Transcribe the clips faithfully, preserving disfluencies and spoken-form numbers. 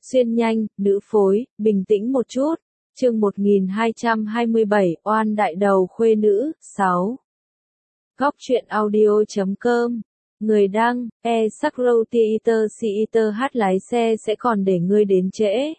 Xuyên nhanh, nữ phối, bình tĩnh một chút. Chương một nghìn hai trăm hai mươi bảy, oan đại đầu khuê nữ, sáu. Góc truyện audio chấm com. Người đăng, e sắc râu theater theater hát lái xe sẽ còn để ngươi đến trễ.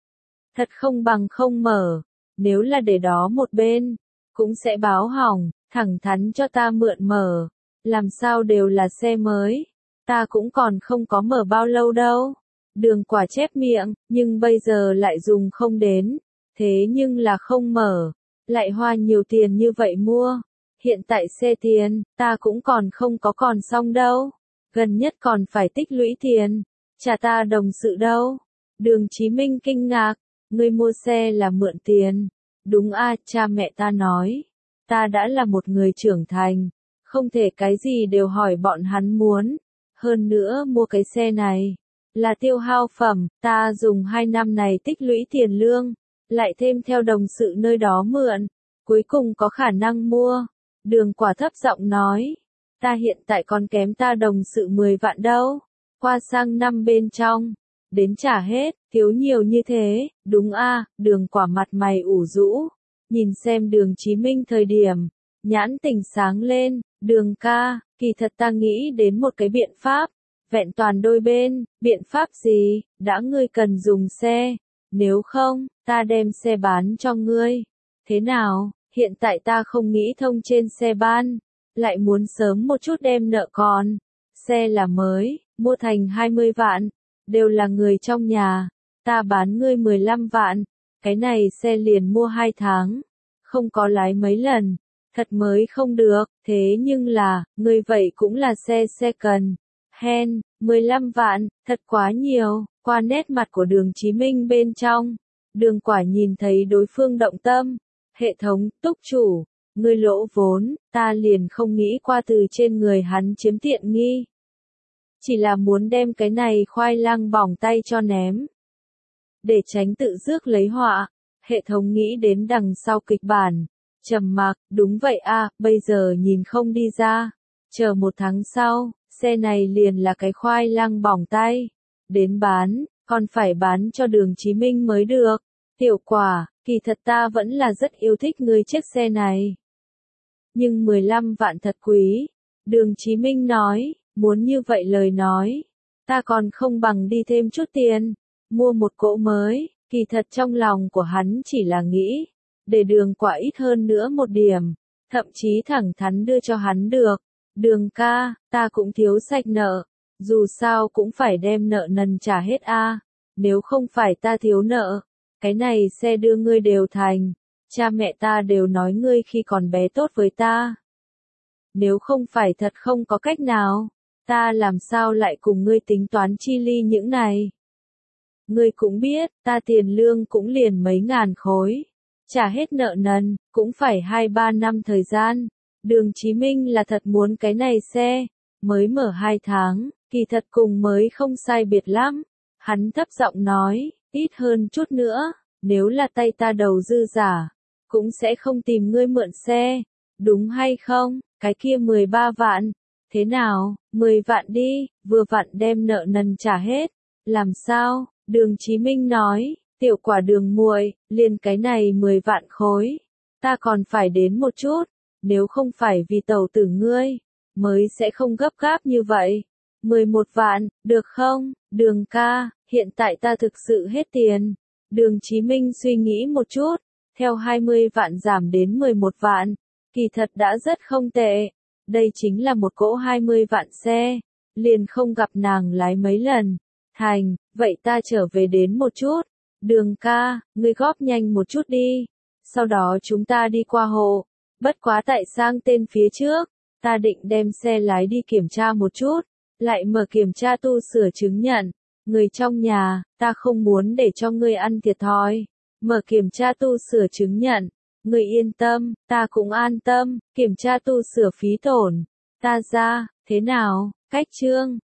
Thật không bằng không mở, nếu là để đó một bên, cũng sẽ báo hỏng, thẳng thắn cho ta mượn mở. Làm sao đều là xe mới, ta cũng còn không có mở bao lâu đâu. Đường Quả chép miệng, nhưng bây giờ lại dùng không đến, thế nhưng là không mở, lại hoa nhiều tiền như vậy mua. Hiện tại xe tiền, ta cũng còn không có còn xong đâu, gần nhất còn phải tích lũy tiền, trả ta đồng sự đâu. Đường Chí Minh kinh ngạc, ngươi mua xe là mượn tiền? Đúng a, cha mẹ ta nói, ta đã là một người trưởng thành, không thể cái gì đều hỏi bọn hắn muốn. Hơn nữa mua cái xe này là tiêu hao phẩm, ta dùng hai năm này tích lũy tiền lương, lại thêm theo đồng sự nơi đó mượn, cuối cùng có khả năng mua. Đường Quả thấp giọng nói, ta hiện tại còn kém ta đồng sự mười vạn đâu, qua sang năm bên trong, đến trả hết, thiếu nhiều như thế, đúng a. Đường Quả mặt mày ủ rũ, nhìn xem Đường Chí Minh thời điểm, nhãn tình sáng lên. Đường ca, kỳ thật ta nghĩ đến một cái biện pháp, vẹn toàn đôi bên. Biện pháp gì? Đã ngươi cần dùng xe, nếu không, ta đem xe bán cho ngươi. Thế nào, hiện tại ta không nghĩ thông trên xe ban, lại muốn sớm một chút đem nợ còn. Xe là mới, mua thành hai mươi vạn, đều là người trong nhà, ta bán ngươi mười lăm vạn, cái này xe liền mua hai tháng, không có lái mấy lần. Thật mới không được, thế nhưng là, ngươi vậy cũng là xe xe cần. Hen, mười lăm vạn, thật quá nhiều. Qua nét mặt của Đường Chí Minh bên trong, Đường Quả nhìn thấy đối phương động tâm. Hệ thống, túc chủ, ngươi lỗ vốn, ta liền không nghĩ qua từ trên người hắn chiếm tiện nghi. Chỉ là muốn đem cái này khoai lang bỏng tay cho ném. Để tránh tự rước lấy họa, hệ thống nghĩ đến đằng sau kịch bản. Trầm mặc, đúng vậy a, bây giờ nhìn không đi ra. Chờ một tháng sau, xe này liền là cái khoai lang bỏng tay. Đến bán, còn phải bán cho Đường Chí Minh mới được. Tiểu Quả, kỳ thật ta vẫn là rất yêu thích ngươi chiếc xe này. Nhưng mười lăm vạn thật quý. Đường Chí Minh nói, muốn như vậy lời nói, ta còn không bằng đi thêm chút tiền, mua một cỗ mới. Kỳ thật trong lòng của hắn chỉ là nghĩ, để Đường Quả ít hơn nữa một điểm, thậm chí thẳng thắn đưa cho hắn được. Đường ca, ta cũng thiếu sạch nợ, dù sao cũng phải đem nợ nần trả hết a. Nếu không phải ta thiếu nợ, cái này xe đưa ngươi đều thành, cha mẹ ta đều nói ngươi khi còn bé tốt với ta. Nếu không phải thật không có cách nào, ta làm sao lại cùng ngươi tính toán chi ly những này. Ngươi cũng biết, ta tiền lương cũng liền mấy ngàn khối. Trả hết nợ nần, cũng phải hai ba năm thời gian. Đường Chí Minh là thật muốn cái này xe, mới mở hai tháng, kỳ thật cùng mới không sai biệt lắm. Hắn thấp giọng nói, ít hơn chút nữa, nếu là tay ta đầu dư giả, cũng sẽ không tìm ngươi mượn xe, đúng hay không? Cái kia mười ba vạn, thế nào, mười vạn đi, vừa vặn đem nợ nần trả hết. Làm sao? Đường Chí Minh nói. Tiểu Quả Đường muội, liền cái này mười vạn khối, ta còn phải đến một chút, nếu không phải vì tẩu tử ngươi, mới sẽ không gấp gáp như vậy. mười một vạn, được không? Đường ca, hiện tại ta thực sự hết tiền. Đường Chí Minh suy nghĩ một chút, theo hai mươi vạn giảm đến mười một vạn, kỳ thật đã rất không tệ. Đây chính là một cỗ hai mươi vạn xe, liền không gặp nàng lái mấy lần. Thành, vậy ta trở về đến một chút. Đường ca, ngươi góp nhanh một chút đi, sau đó chúng ta đi qua hộ. Bất quá tại sang tên phía trước, ta định đem xe lái đi kiểm tra một chút, lại mở kiểm tra tu sửa chứng nhận. Người trong nhà, ta không muốn để cho ngươi ăn thiệt thòi. Mở kiểm tra tu sửa chứng nhận, ngươi yên tâm, ta cũng an tâm. Kiểm tra tu sửa phí tổn, ta ra, thế nào, cách trương,